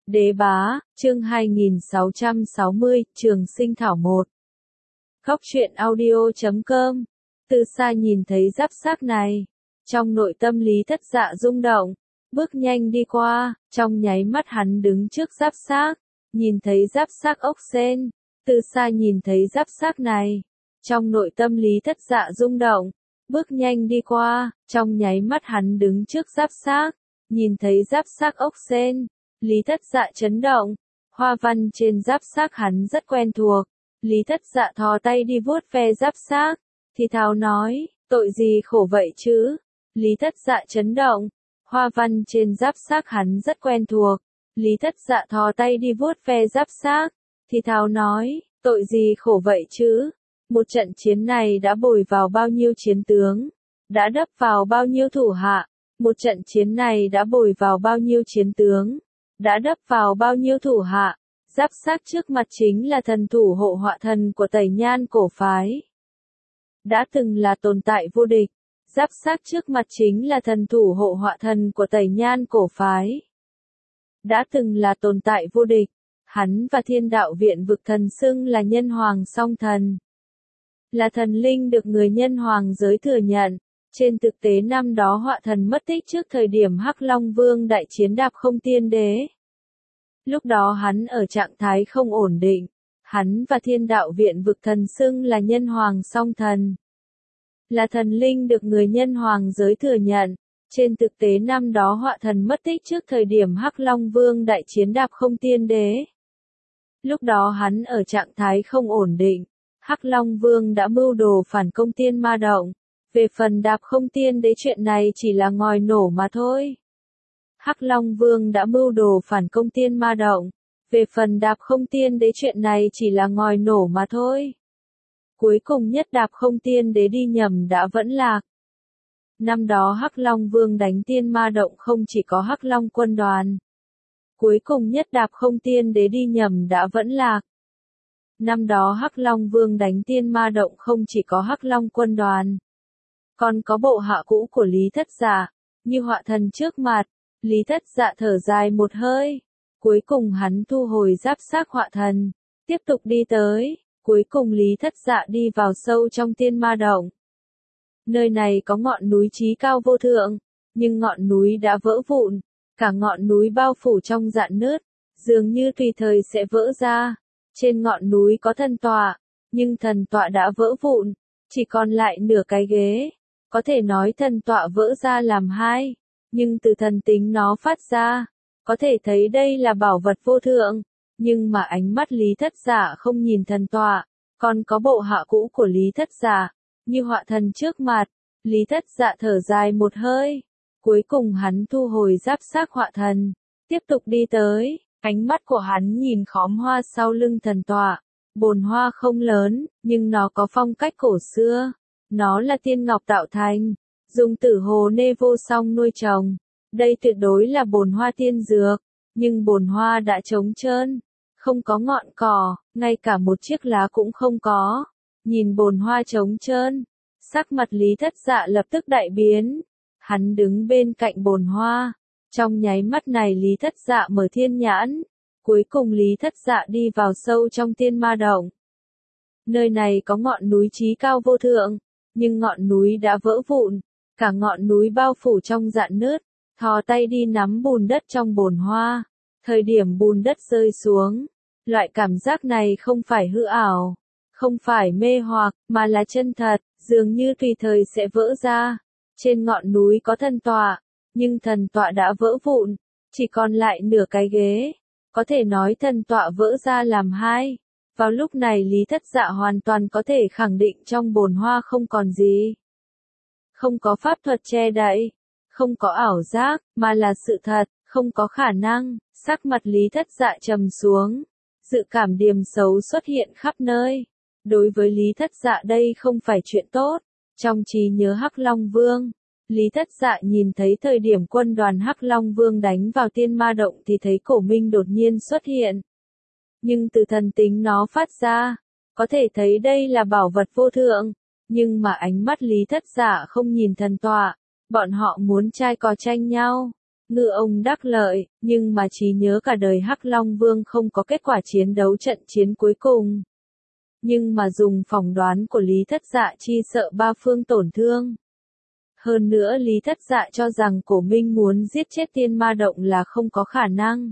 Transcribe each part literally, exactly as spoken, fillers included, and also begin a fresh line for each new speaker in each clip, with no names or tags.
Đế bá, chương hai nghìn sáu trăm sáu mươi, Trường Sinh Thảo một. Góc truyện audio chấm com. Từ xa nhìn thấy giáp xác này, trong nội tâm Lý Thất Dạ rung động, bước nhanh đi qua, trong nháy mắt hắn đứng trước giáp xác, nhìn thấy giáp xác ốc sên, từ xa nhìn thấy giáp xác này, trong nội tâm Lý Thất Dạ rung động, bước nhanh đi qua, trong nháy mắt hắn đứng trước giáp xác, nhìn thấy giáp xác ốc sên. Lý Thất Dạ chấn động, hoa văn trên giáp xác hắn rất quen thuộc. Lý Thất Dạ thò tay đi vuốt ve giáp xác, thì thào nói, tội gì khổ vậy chứ? Lý Thất Dạ chấn động, hoa văn trên giáp xác hắn rất quen thuộc. Lý Thất Dạ thò tay đi vuốt ve giáp xác, thì thào nói, tội gì khổ vậy chứ? Một trận chiến này đã bồi vào bao nhiêu chiến tướng, đã đắp vào bao nhiêu thủ hạ, một trận chiến này đã bồi vào bao nhiêu chiến tướng, đã đắp vào bao nhiêu thủ hạ. Giáp xác trước mặt chính là thần thủ hộ họa thần của Tẩy Nhan cổ phái, đã từng là tồn tại vô địch. Giáp xác trước mặt chính là thần thủ hộ họa thần của Tẩy Nhan cổ phái, đã từng là tồn tại vô địch. Hắn và Thiên Đạo Viện vực thần xưng là nhân hoàng song thần, là thần linh được người nhân hoàng giới thừa nhận. Trên thực tế năm đó họa thần mất tích trước thời điểm Hắc Long Vương đại chiến Đạp Không Tiên Đế. Lúc đó hắn ở trạng thái không ổn định. Hắn và Thiên Đạo Viện vực thần xưng là nhân hoàng song thần, là thần linh được người nhân hoàng giới thừa nhận. Trên thực tế năm đó họa thần mất tích trước thời điểm Hắc Long Vương đại chiến Đạp Không Tiên Đế. Lúc đó hắn ở trạng thái không ổn định. Hắc Long Vương đã mưu đồ phản công Tiên Ma Động. Về phần Đạp Không Tiên Đế chuyện này chỉ là ngòi nổ mà thôi. Hắc Long Vương đã mưu đồ phản công Tiên Ma Động. Về phần Đạp Không Tiên Đế chuyện này chỉ là ngòi nổ mà thôi. Cuối cùng nhất Đạp Không Tiên Đế đi nhầm đã vẫn lạc. Năm đó Hắc Long Vương đánh Tiên Ma Động không chỉ có Hắc Long quân đoàn. Cuối cùng nhất Đạp Không Tiên Đế đi nhầm đã vẫn lạc. Năm đó Hắc Long Vương đánh Tiên Ma Động không chỉ có Hắc Long quân đoàn, còn có bộ hạ cũ của Lý Thất Dạ, như họa thần trước mặt. Lý Thất Dạ thở dài một hơi, cuối cùng hắn thu hồi giáp xác họa thần, tiếp tục đi tới, cuối cùng Lý Thất Dạ đi vào sâu trong Tiên Ma Động. Nơi này có ngọn núi chí cao vô thượng, nhưng ngọn núi đã vỡ vụn, cả ngọn núi bao phủ trong rạn nứt, dường như tùy thời sẽ vỡ ra. Trên ngọn núi có thần tọa, nhưng thần tọa đã vỡ vụn, chỉ còn lại nửa cái ghế. Có thể nói thần tọa vỡ ra làm hai, nhưng từ thần tính nó phát ra, có thể thấy đây là bảo vật vô thượng. Nhưng mà ánh mắt Lý Thất Dạ không nhìn thần tọa, còn có bộ hạ cũ của Lý Thất Dạ, như họa thần trước mặt. Lý Thất Dạ thở dài một hơi, cuối cùng hắn thu hồi giáp xác họa thần, tiếp tục đi tới. Ánh mắt của hắn nhìn khóm hoa sau lưng thần tọa. Bồn hoa không lớn, nhưng nó có phong cách cổ xưa. Nó là tiên ngọc tạo thành, dùng tử hồ nê vô song nuôi trồng. Đây tuyệt đối là bồn hoa tiên dược, nhưng bồn hoa đã trống trơn, không có ngọn cỏ, ngay cả một chiếc lá cũng không có. Nhìn bồn hoa trống trơn, sắc mặt Lý Thất Dạ lập tức đại biến. Hắn đứng bên cạnh bồn hoa, trong nháy mắt này Lý Thất Dạ mở thiên nhãn, cuối cùng Lý Thất Dạ đi vào sâu trong Tiên Ma Động. Nơi này có ngọn núi chí cao vô thượng, nhưng ngọn núi đã vỡ vụn, cả ngọn núi bao phủ trong rạn nứt. Thò tay đi nắm bùn đất trong bồn hoa, thời điểm bùn đất rơi xuống, loại cảm giác này không phải hư ảo, không phải mê hoặc, mà là chân thật, dường như tùy thời sẽ vỡ ra. Trên ngọn núi có thần tọa, nhưng thần tọa đã vỡ vụn, chỉ còn lại nửa cái ghế. Có thể nói thần tọa vỡ ra làm hai. Vào lúc này Lý Thất Dạ hoàn toàn có thể khẳng định trong bồn hoa không còn gì. Không có pháp thuật che đậy, không có ảo giác, mà là sự thật, không có khả năng. Sắc mặt Lý Thất Dạ trầm xuống, dự cảm điềm xấu xuất hiện khắp nơi. Đối với Lý Thất Dạ đây không phải chuyện tốt. Trong trí nhớ Hắc Long Vương, Lý Thất Dạ nhìn thấy thời điểm quân đoàn Hắc Long Vương đánh vào Tiên Ma Động thì thấy cổ minh đột nhiên xuất hiện. Nhưng từ thần tính nó phát ra, có thể thấy đây là bảo vật vô thượng. Nhưng mà ánh mắt Lý Thất Dạ không nhìn thần tọa, bọn họ muốn trai cò tranh nhau. ngư ông đắc lợi, nhưng mà trí nhớ cả đời Hắc Long Vương không có kết quả chiến đấu trận chiến cuối cùng. Nhưng mà dùng phỏng đoán của Lý Thất Dạ chi sợ ba phương tổn thương. Hơn nữa Lý Thất Dạ cho rằng Cổ Minh muốn giết chết tiên ma động là không có khả năng.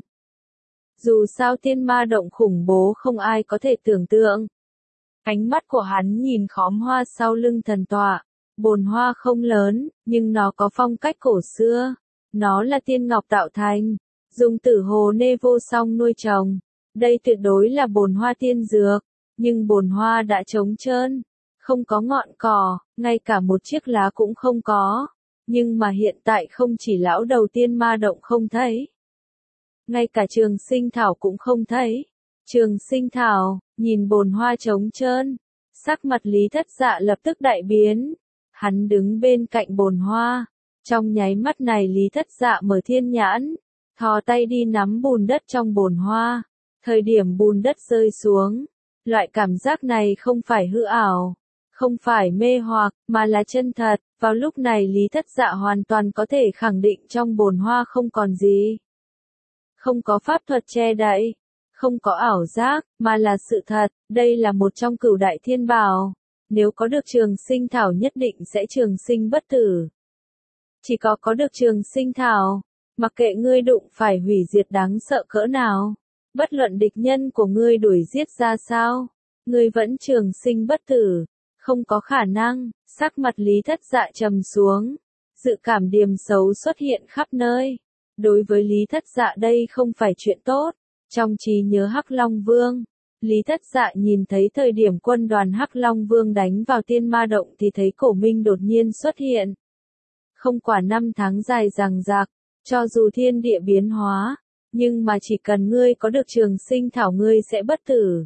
Dù sao tiên ma động khủng bố không ai có thể tưởng tượng. Ánh mắt của hắn nhìn khóm hoa sau lưng thần tọa. Bồn hoa không lớn, nhưng nó có phong cách cổ xưa. Nó là tiên ngọc tạo thành, dùng tử hồ nê vô song nuôi trồng. Đây tuyệt đối là bồn hoa tiên dược, nhưng bồn hoa đã trống trơn, không có ngọn cỏ, ngay cả một chiếc lá cũng không có. Nhưng mà hiện tại không chỉ lão đầu tiên ma động không thấy. Ngay cả trường sinh thảo cũng không thấy. Trường sinh thảo, nhìn bồn hoa trống trơn, sắc mặt Lý Thất Dạ lập tức đại biến. Hắn đứng bên cạnh bồn hoa. Trong nháy mắt này Lý Thất Dạ mở thiên nhãn, thò tay đi nắm bùn đất trong bồn hoa. Thời điểm bùn đất rơi xuống, loại cảm giác này không phải hư ảo, không phải mê hoặc, mà là chân thật. Vào lúc này Lý Thất Dạ hoàn toàn có thể khẳng định trong bồn hoa không còn gì. Không có pháp thuật che đậy, không có ảo giác, mà là sự thật. Đây là một trong cửu đại thiên bảo. Nếu có được trường sinh thảo nhất định sẽ trường sinh bất tử. Chỉ có có được trường sinh thảo, mặc kệ ngươi đụng phải hủy diệt đáng sợ cỡ nào, bất luận địch nhân của ngươi đuổi giết ra sao, ngươi vẫn trường sinh bất tử, không có khả năng. Sắc mặt Lý Thất Dạ trầm xuống, dự cảm điềm xấu xuất hiện khắp nơi. Đối với Lý Thất Dạ đây không phải chuyện tốt. Trong trí nhớ Hắc Long Vương, Lý Thất Dạ nhìn thấy thời điểm quân đoàn Hắc Long Vương đánh vào tiên ma động thì thấy Cổ Minh đột nhiên xuất hiện. Không quả năm tháng dài dằng dặc, cho dù thiên địa biến hóa, nhưng mà chỉ cần ngươi có được trường sinh thảo ngươi sẽ bất tử.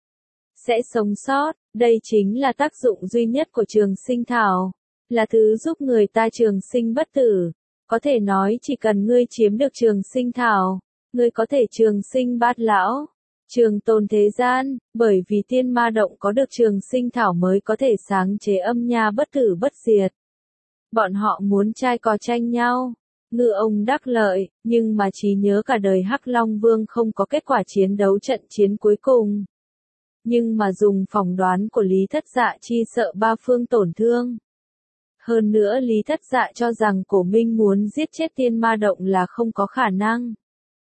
Sẽ sống sót, đây chính là tác dụng duy nhất của trường sinh thảo, là thứ giúp người ta trường sinh bất tử. Có thể nói chỉ cần ngươi chiếm được trường sinh thảo, ngươi có thể trường sinh bát lão, trường tồn thế gian, bởi vì tiên ma động có được trường sinh thảo mới có thể sáng chế âm nha bất tử bất diệt. Bọn họ muốn trai cò tranh nhau, ngư ông đắc lợi, nhưng mà trí nhớ cả đời Hắc Long Vương không có kết quả chiến đấu trận chiến cuối cùng. Nhưng mà dùng phỏng đoán của Lý Thất Dạ chi sợ ba phương tổn thương. Hơn nữa Lý Thất Dạ cho rằng Cổ Minh muốn giết chết tiên ma động là không có khả năng.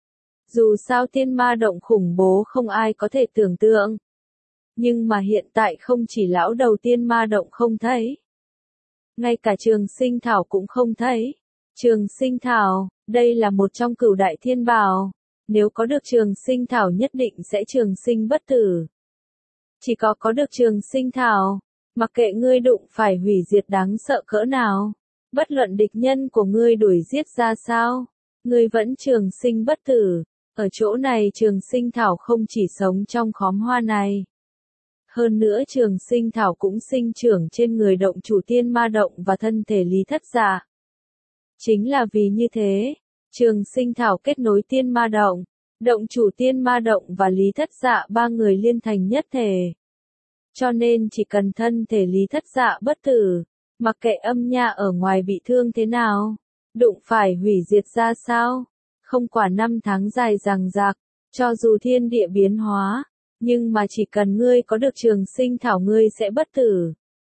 Dù sao tiên ma động khủng bố không ai có thể tưởng tượng. Nhưng mà hiện tại không chỉ lão đầu tiên ma động không thấy. Ngay cả trường sinh thảo cũng không thấy. Trường sinh thảo, đây là một trong cửu đại thiên bảo. Nếu có được trường sinh thảo nhất định sẽ trường sinh bất tử. Chỉ có có được trường sinh thảo, mặc kệ ngươi đụng phải hủy diệt đáng sợ cỡ nào, bất luận địch nhân của ngươi đuổi giết ra sao, ngươi vẫn trường sinh bất tử. Ở chỗ này trường sinh thảo không chỉ sống trong khóm hoa này. Hơn nữa trường sinh thảo cũng sinh trưởng trên người động chủ tiên ma động và thân thể Lý Thất Dạ. Chính là vì như thế, trường sinh thảo kết nối tiên ma động, động chủ tiên ma động và Lý Thất Dạ ba người liên thành nhất thể. Cho nên chỉ cần thân thể Lý Thất Dạ bất tử, mặc kệ âm nha ở ngoài bị thương thế nào, đụng phải hủy diệt ra sao, không quả năm tháng dài dằng dặc, cho dù thiên địa biến hóa, nhưng mà chỉ cần ngươi có được trường sinh thảo ngươi sẽ bất tử.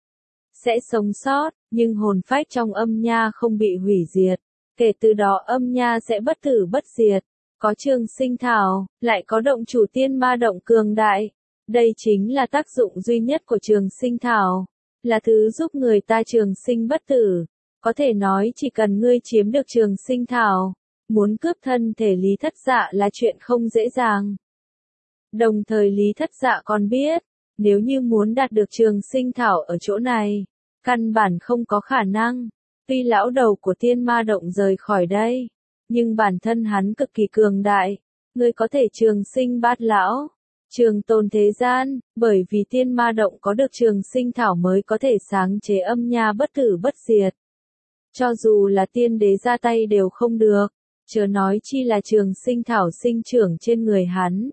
Sẽ sống sót, nhưng hồn phách trong âm nha không bị hủy diệt, kể từ đó âm nha sẽ bất tử bất diệt. Có trường sinh thảo, lại có động chủ tiên ma động cường đại. Đây chính là tác dụng duy nhất của trường sinh thảo, là thứ giúp người ta trường sinh bất tử. Có thể nói chỉ cần ngươi chiếm được trường sinh thảo, muốn cướp thân thể Lý Thất Dạ là chuyện không dễ dàng. Đồng thời Lý Thất Dạ còn biết, nếu như muốn đạt được trường sinh thảo ở chỗ này, căn bản không có khả năng. Tuy lão đầu của tiên ma động rời khỏi đây, nhưng bản thân hắn cực kỳ cường đại, ngươi có thể trường sinh bát lão, trường tồn thế gian, bởi vì tiên ma động có được trường sinh thảo mới có thể sáng chế âm nha bất tử bất diệt. Cho dù là tiên đế ra tay đều không được, chớ nói chi là trường sinh thảo sinh trưởng trên người hắn.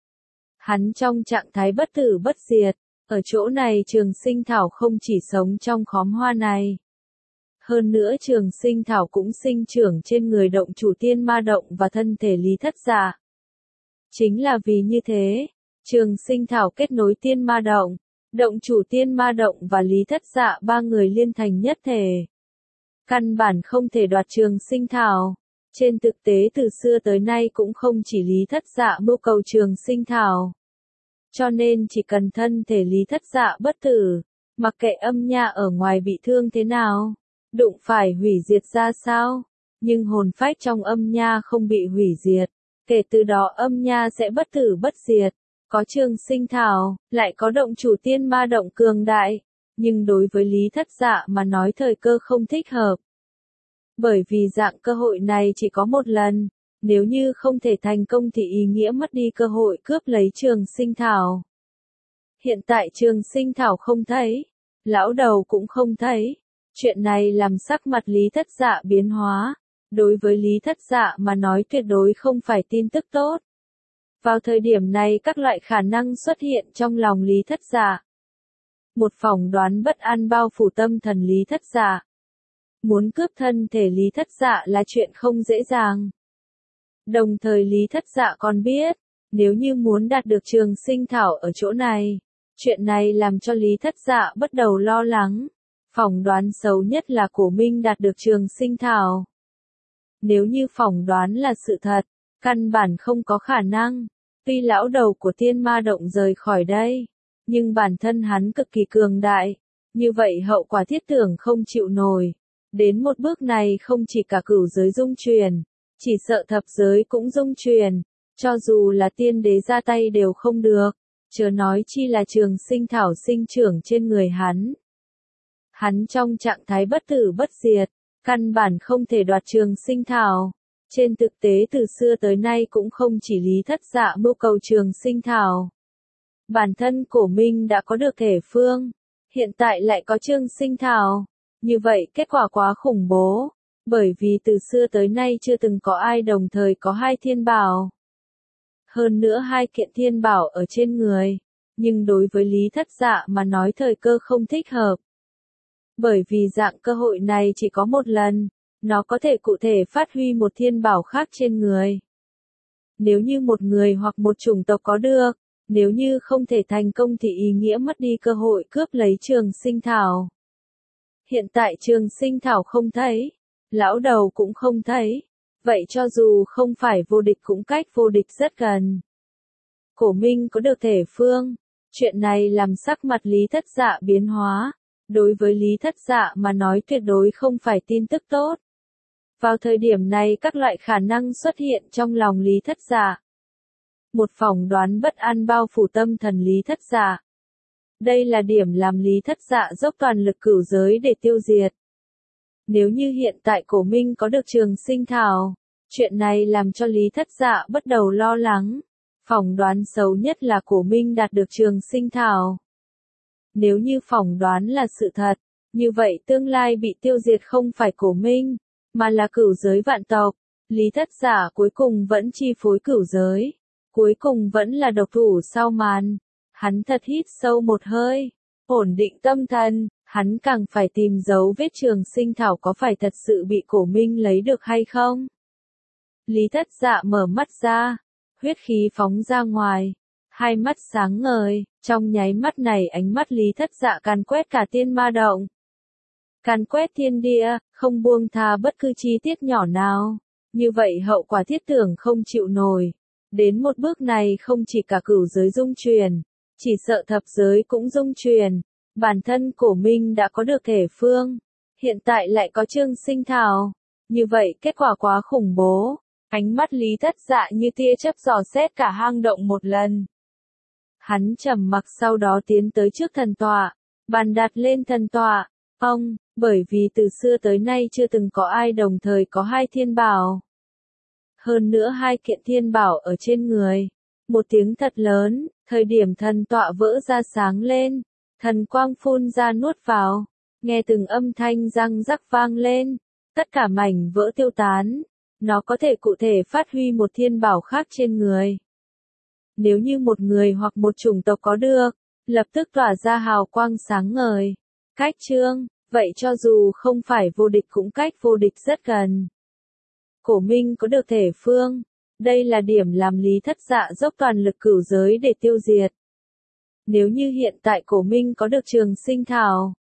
Hắn trong trạng thái bất tử bất diệt, ở chỗ này trường sinh thảo không chỉ sống trong khóm hoa này. Hơn nữa trường sinh thảo cũng sinh trưởng trên người động chủ tiên ma động và thân thể Lý Thất Dạ. Chính là vì như thế, trường sinh thảo kết nối tiên ma động, động chủ tiên ma động và Lý Thất Dạ ba người liên thành nhất thể. Căn bản không thể đoạt trường sinh thảo. Trên thực tế từ xưa tới nay cũng không chỉ Lý Thất Dạ mưu cầu trường sinh thảo. Cho nên chỉ cần thân thể Lý Thất Dạ bất tử, mặc kệ âm nha ở ngoài bị thương thế nào, đụng phải hủy diệt ra sao, nhưng hồn phách trong âm nha không bị hủy diệt, kể từ đó âm nha sẽ bất tử bất diệt. Có trường sinh thảo, lại có động chủ tiên ma động cường đại, nhưng đối với Lý Thất Dạ mà nói thời cơ không thích hợp. Bởi vì dạng cơ hội này chỉ có một lần, nếu như không thể thành công thì ý nghĩa mất đi cơ hội cướp lấy trường sinh thảo. Hiện tại trường sinh thảo không thấy, lão đầu cũng không thấy, chuyện này làm sắc mặt Lý Thất Dạ biến hóa, đối với Lý Thất Dạ mà nói tuyệt đối không phải tin tức tốt. Vào thời điểm này các loại khả năng xuất hiện trong lòng Lý Thất Dạ. Một phỏng đoán bất an bao phủ tâm thần Lý Thất Dạ. Muốn cướp thân thể Lý Thất Dạ là chuyện không dễ dàng. Đồng thời Lý Thất Dạ còn biết, nếu như muốn đạt được trường sinh thảo ở chỗ này, chuyện này làm cho Lý Thất Dạ bắt đầu lo lắng. Phỏng đoán xấu nhất là Cổ Minh đạt được trường sinh thảo. Nếu như phỏng đoán là sự thật, căn bản không có khả năng. Tuy lão đầu của tiên ma động rời khỏi đây, nhưng bản thân hắn cực kỳ cường đại. Như vậy hậu quả thiết tưởng không chịu nổi. Đến một bước này không chỉ cả cửu giới dung truyền, chỉ sợ thập giới cũng dung truyền. Cho dù là tiên đế ra tay đều không được, chớ nói chi là trường sinh thảo sinh trưởng trên người hắn. Hắn trong trạng thái bất tử bất diệt, căn bản không thể đoạt trường sinh thảo. Trên thực tế từ xưa tới nay cũng không chỉ Lý Thất Dạ mưu cầu trường sinh thảo. Bản thân Cổ Minh đã có được thể phương, hiện tại lại có trường sinh thảo. Như vậy kết quả quá khủng bố, bởi vì từ xưa tới nay chưa từng có ai đồng thời có hai thiên bảo. Hơn nữa hai kiện thiên bảo ở trên người, nhưng đối với Lý Thất Dạ mà nói thời cơ không thích hợp. Bởi vì dạng cơ hội này chỉ có một lần, nó có thể cụ thể phát huy một thiên bảo khác trên người. Nếu như một người hoặc một chủng tộc có được, nếu như không thể thành công thì ý nghĩa mất đi cơ hội cướp lấy trường sinh thảo. Hiện tại trường sinh thảo không thấy, lão đầu cũng không thấy, vậy cho dù không phải vô địch cũng cách vô địch rất gần. Cổ Minh có được thể phương, chuyện này làm sắc mặt Lý Thất Dạ biến hóa, đối với Lý Thất Dạ mà nói tuyệt đối không phải tin tức tốt. Vào thời điểm này các loại khả năng xuất hiện trong lòng Lý Thất Dạ. Một phỏng đoán bất an bao phủ tâm thần Lý Thất Dạ. Đây là điểm làm Lý Thất Dạ dốc toàn lực cửu giới để tiêu diệt. Nếu như hiện tại Cổ Minh có được trường sinh thảo, chuyện này làm cho Lý Thất Dạ bắt đầu lo lắng. Phỏng đoán xấu nhất là Cổ Minh đạt được trường sinh thảo. Nếu như phỏng đoán là sự thật, như vậy tương lai bị tiêu diệt không phải Cổ Minh, mà là cửu giới vạn tộc. Lý Thất Dạ cuối cùng vẫn chi phối cửu giới, cuối cùng vẫn là độc thủ sau màn. Hắn thật hít sâu một hơi, ổn định tâm thần, hắn càng phải tìm dấu vết trường sinh thảo có phải thật sự bị Cổ Minh lấy được hay không. Lý Thất Dạ mở mắt ra, huyết khí phóng ra ngoài, hai mắt sáng ngời, trong nháy mắt này ánh mắt Lý Thất Dạ càn quét cả tiên ma động. Càn quét thiên địa, không buông tha bất cứ chi tiết nhỏ nào, như vậy hậu quả thiết tưởng không chịu nổi. Đến một bước này không chỉ cả cửu giới dung truyền, chỉ sợ thập giới cũng dung truyền, bản thân Cổ Minh đã có được thể phương, hiện tại lại có trường sinh thảo, như vậy kết quả quá khủng bố. Ánh mắt Lý Thất Dạ như tia chớp dò xét cả hang động một lần. Hắn trầm mặc sau đó tiến tới trước thần tọa, bàn đặt lên thần tọa, ông, bởi vì từ xưa tới nay chưa từng có ai đồng thời có hai thiên bảo. Hơn nữa hai kiện thiên bảo ở trên người. Một tiếng thật lớn, thời điểm thần tọa vỡ ra sáng lên, thần quang phun ra nuốt vào, nghe từng âm thanh răng rắc vang lên, tất cả mảnh vỡ tiêu tán, nó có thể cụ thể phát huy một thiên bảo khác trên người. Nếu như một người hoặc một chủng tộc có được, lập tức tỏa ra hào quang sáng ngời. Cách chương, Vậy cho dù không phải vô địch cũng cách vô địch rất gần. Cổ Minh có được thể phương. Đây là điểm làm Lý Thất Dạ dốc toàn lực cửu giới để tiêu diệt. Nếu như hiện tại Cổ Minh có được Trường Sinh Thảo,